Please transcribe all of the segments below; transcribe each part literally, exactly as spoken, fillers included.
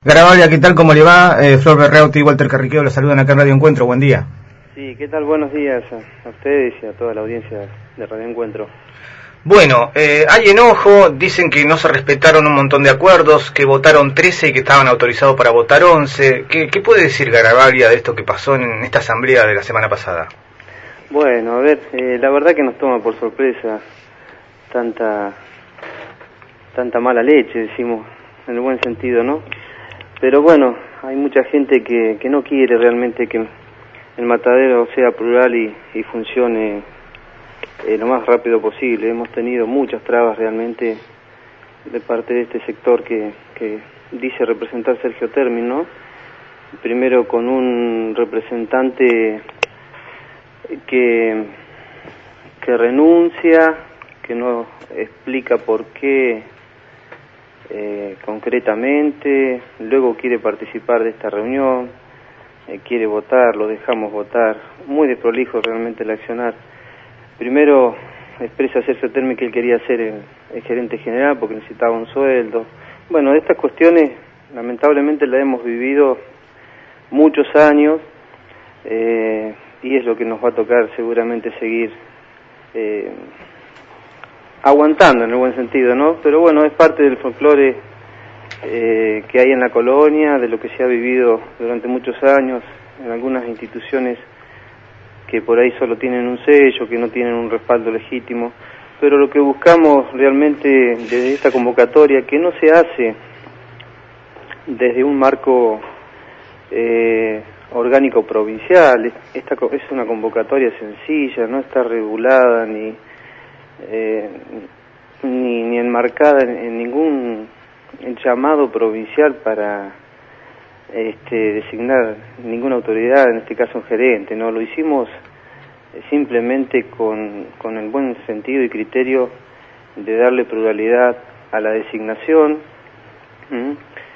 Garabaglia, ¿qué tal? ¿Cómo le va? Eh, Flor Berreuti y Walter Carriqueo los saludan acá en Radio Encuentro. Buen día. Sí, ¿qué tal? Buenos días a, a ustedes y a toda la audiencia de Radio Encuentro. Bueno, eh, hay enojo, dicen que no se respetaron un montón de acuerdos, que votaron trece y que estaban autorizados para votar once. ¿Qué, qué puede decir Garabaglia de esto que pasó en esta asamblea de la semana pasada? Bueno, a ver, eh, la verdad que nos toma por sorpresa tanta tanta mala leche, decimos, en el buen sentido, ¿no? Pero bueno, hay mucha gente que, que no quiere realmente que el matadero sea plural y, y funcione eh, lo más rápido posible. Hemos tenido muchas trabas realmente de parte de este sector que, que dice representar Sergio Termin, ¿no? Primero con un representante que, que renuncia, que no explica por qué eh, concretamente, luego quiere participar de esta reunión, eh, quiere votar, lo dejamos votar, muy desprolijo realmente el accionar. Primero expresa Sergio Termin que él quería ser el, el gerente general porque necesitaba un sueldo. Bueno, estas cuestiones lamentablemente las hemos vivido muchos años, eh, y es lo que nos va a tocar seguramente seguir eh, aguantando en el buen sentido, ¿no? Pero bueno, es parte del folclore eh, que hay en la colonia, de lo que se ha vivido durante muchos años en algunas instituciones que por ahí solo tienen un sello, que no tienen un respaldo legítimo. Pero lo que buscamos realmente desde esta convocatoria, que no se hace desde un marco eh, orgánico provincial, esta es una convocatoria sencilla, no está regulada ni eh, ni, ni enmarcada en, en ningún llamado provincial para este, designar ninguna autoridad, en este caso un gerente, no, lo hicimos simplemente con, con el buen sentido y criterio de darle pluralidad a la designación. ¿Mm?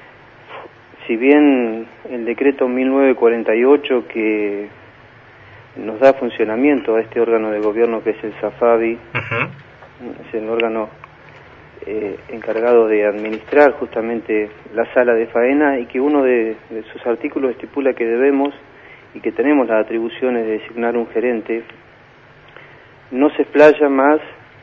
Si bien el decreto mil novecientos cuarenta y ocho que nos da funcionamiento a este órgano de gobierno que es el SAFABI, uh-huh. es el órgano eh, encargado de administrar justamente la sala de faena, y que uno de, de sus artículos estipula que debemos y que tenemos las atribuciones de designar un gerente, no se explaya más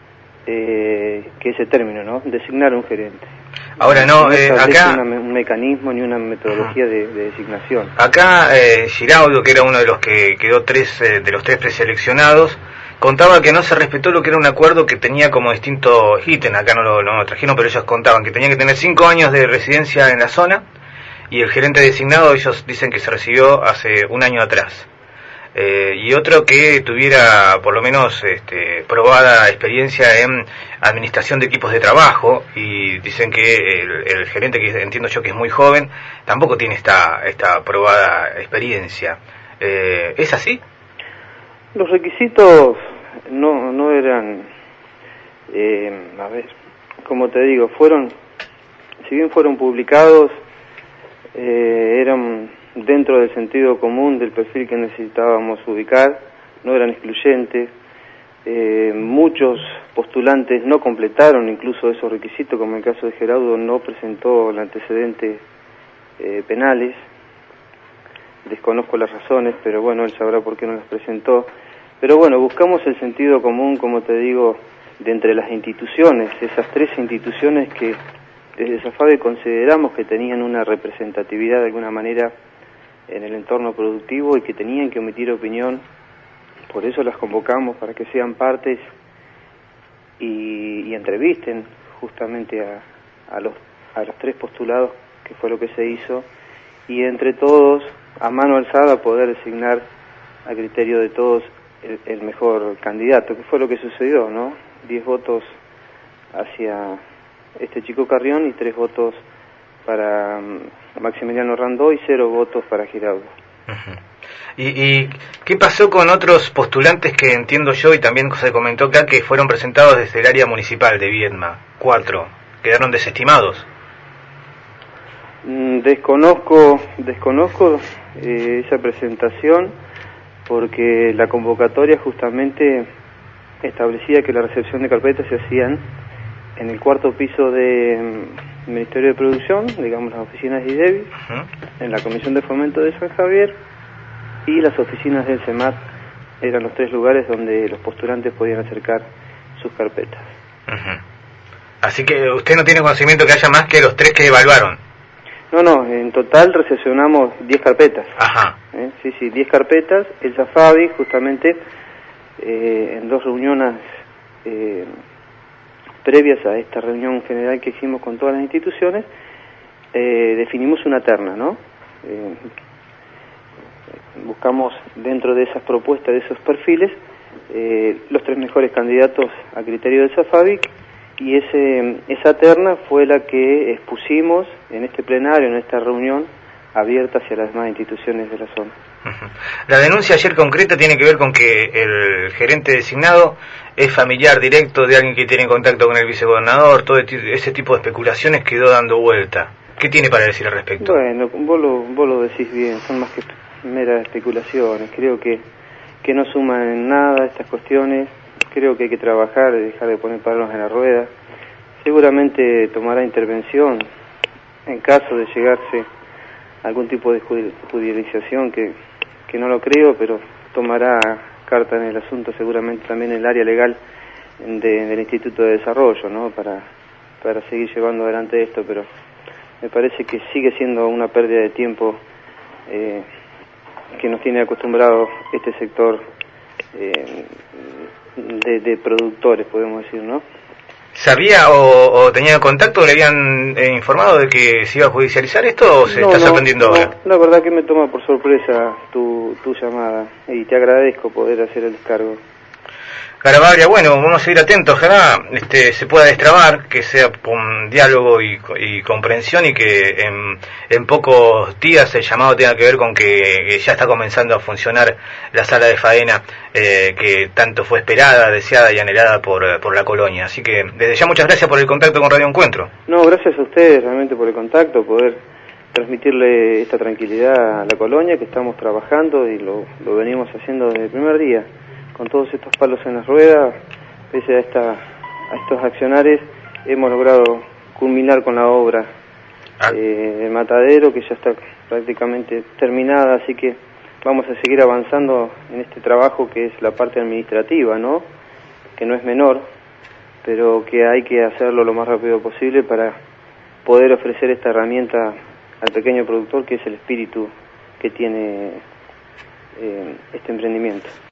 eh, que ese término, ¿no? Designar un gerente. Ahora no, no eh, acá una, un mecanismo ni una metodología de, de designación. Acá eh, Giraudo, que era uno de los que quedó tres eh, de los tres preseleccionados, contaba que no se respetó lo que era un acuerdo que tenía como distinto ítem. Acá no lo, no lo trajeron, pero ellos contaban que tenía que tener cinco años de residencia en la zona, y el gerente designado ellos dicen que se recibió hace un año atrás. Eh, y otro que tuviera por lo menos este, probada experiencia en administración de equipos de trabajo, y dicen que el, el gerente, que entiendo yo que es muy joven, tampoco tiene esta esta probada experiencia. Eh, ¿Es así? Los requisitos no no eran, eh, a ver, como te digo, fueron, si bien fueron publicados, eh, eran dentro del sentido común del perfil que necesitábamos ubicar, no eran excluyentes. Eh, muchos postulantes no completaron incluso esos requisitos, como el caso de Geraudo, no presentó el antecedente eh, penales. Desconozco las razones, pero bueno, él sabrá por qué no las presentó. Pero bueno, buscamos el sentido común, como te digo, de entre las instituciones, esas tres instituciones que desde SAFABI consideramos que tenían una representatividad de alguna manera en el entorno productivo y que tenían que emitir opinión. Por eso las convocamos, para que sean partes y, y entrevisten justamente a, a, los, a los tres postulados, que fue lo que se hizo, y entre todos, a mano alzada, poder designar a criterio de todos el, el mejor candidato, que fue lo que sucedió, ¿no? Diez votos hacia este chico Carrión y tres votos para um, Maximiliano Randó y cero votos para Giraudo. Uh-huh. ¿Y, ¿Y qué pasó con otros postulantes que entiendo yo, y también se comentó acá, que fueron presentados desde el área municipal de Viedma? Cuatro. ¿Quedaron desestimados? Mm, desconozco, desconozco eh, esa presentación, porque la convocatoria justamente establecía que la recepción de carpetas se hacían en el cuarto piso de Ministerio de Producción, digamos las oficinas de IDEBI, uh-huh. en la Comisión de Fomento de San Javier y las oficinas del CEMAT. Eran los tres lugares donde los postulantes podían acercar sus carpetas. Uh-huh. Así que usted no tiene conocimiento que haya más que los tres que evaluaron. No, no, en total recepcionamos diez carpetas. Ajá. ¿Eh? Sí, sí, diez carpetas. El SAFAVI, justamente, eh, en dos reuniones eh, previas a esta reunión general que hicimos con todas las instituciones, eh, definimos una terna, ¿no? Eh, buscamos dentro de esas propuestas, de esos perfiles, eh, los tres mejores candidatos a criterio del SAFAVI, y ese, esa terna fue la que expusimos en este plenario, en esta reunión abierta hacia las demás instituciones de la zona. Uh-huh. La denuncia ayer concreta tiene que ver con que el gerente designado es familiar directo de alguien que tiene contacto con el vicegobernador. Todo ese tipo de especulaciones quedó dando vuelta. ¿Qué tiene para decir al respecto? Bueno, vos lo, vos lo decís bien, son más que meras especulaciones. Creo que, que no suman en nada estas cuestiones. Creo que hay que trabajar y dejar de poner palos en la rueda. Seguramente tomará intervención en caso de llegarse a algún tipo de judicialización, que, que no lo creo, pero tomará carta en el asunto seguramente también en el área legal de, del Instituto de Desarrollo, ¿no? Para, para seguir llevando adelante esto, pero me parece que sigue siendo una pérdida de tiempo eh, que nos tiene acostumbrado este sector eh, de, de productores, podemos decir, ¿no? ¿Sabía o, o tenía contacto, le habían eh, informado de que se iba a judicializar esto o se no, está no, sorprendiendo no, ahora? La verdad que me toma por sorpresa tu, tu llamada y te agradezco poder hacer el descargo. Garavaglia, bueno, vamos a seguir atentos, ojalá este, se pueda destrabar, que sea un diálogo y, y comprensión y que en, en pocos días el llamado tenga que ver con que ya está comenzando a funcionar la sala de faena eh, que tanto fue esperada, deseada y anhelada por, por la colonia. Así que desde ya muchas gracias por el contacto con Radio Encuentro. No, gracias a ustedes realmente por el contacto, poder transmitirle esta tranquilidad a la colonia, que estamos trabajando y lo, lo venimos haciendo desde el primer día. Con todos estos palos en las ruedas, pese a, esta, a estos accionares, hemos logrado culminar con la obra ah. eh, del matadero, que ya está prácticamente terminada, así que vamos a seguir avanzando en este trabajo que es la parte administrativa, ¿no? Que no es menor, pero que hay que hacerlo lo más rápido posible para poder ofrecer esta herramienta al pequeño productor, que es el espíritu que tiene eh, este emprendimiento.